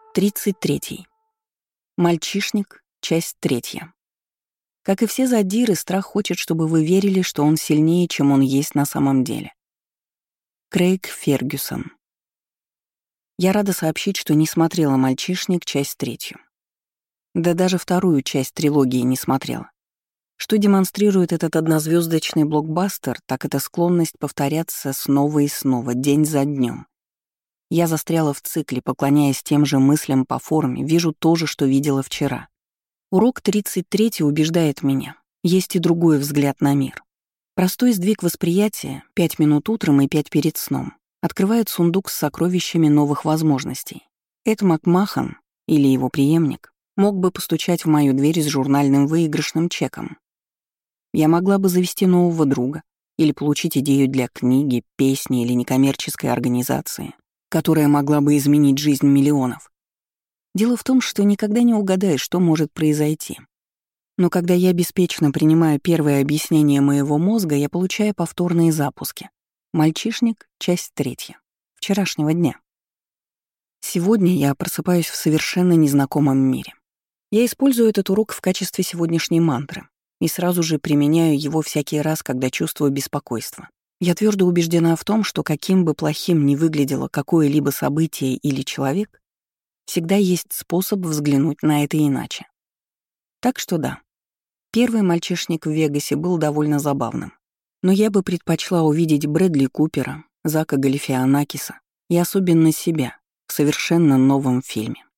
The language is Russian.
33. Мальчишник. Часть 3. Как и все задиры, страх хочет, чтобы вы верили, что он сильнее, чем он есть на самом деле. Крейг Фергюсон. Я рада сообщить, что не смотрела «Мальчишник», часть 3. Да даже вторую часть трилогии не смотрела. Что демонстрирует этот однозвездочный блокбастер, так это склонность повторяться снова и снова, день за днем. Я застряла в цикле, поклоняясь тем же мыслям по форме, вижу то же, что видела вчера. Урок 33 убеждает меня. Есть и другой взгляд на мир. Простой сдвиг восприятия, 5 минут утром и 5 перед сном, открывает сундук с сокровищами новых возможностей. Эд Макмахан, или его преемник, мог бы постучать в мою дверь с журнальным выигрышным чеком. Я могла бы завести нового друга или получить идею для книги, песни или некоммерческой организации, которая могла бы изменить жизнь миллионов. Дело в том, что никогда не угадаешь, что может произойти. Но когда я беспечно принимаю первое объяснение моего мозга, я получаю повторные запуски. Мальчишник, часть 3. Вчерашнего дня. Сегодня я просыпаюсь в совершенно незнакомом мире. Я использую этот урок в качестве сегодняшней мантры и сразу же применяю его всякий раз, когда чувствую беспокойство. Я твердо убеждена в том, что каким бы плохим ни выглядело какое-либо событие или человек, всегда есть способ взглянуть на это иначе. Так что да, первый мальчишник в Вегасе был довольно забавным. Но я бы предпочла увидеть Брэдли Купера, Зака Галифианакиса и особенно себя в совершенно новом фильме.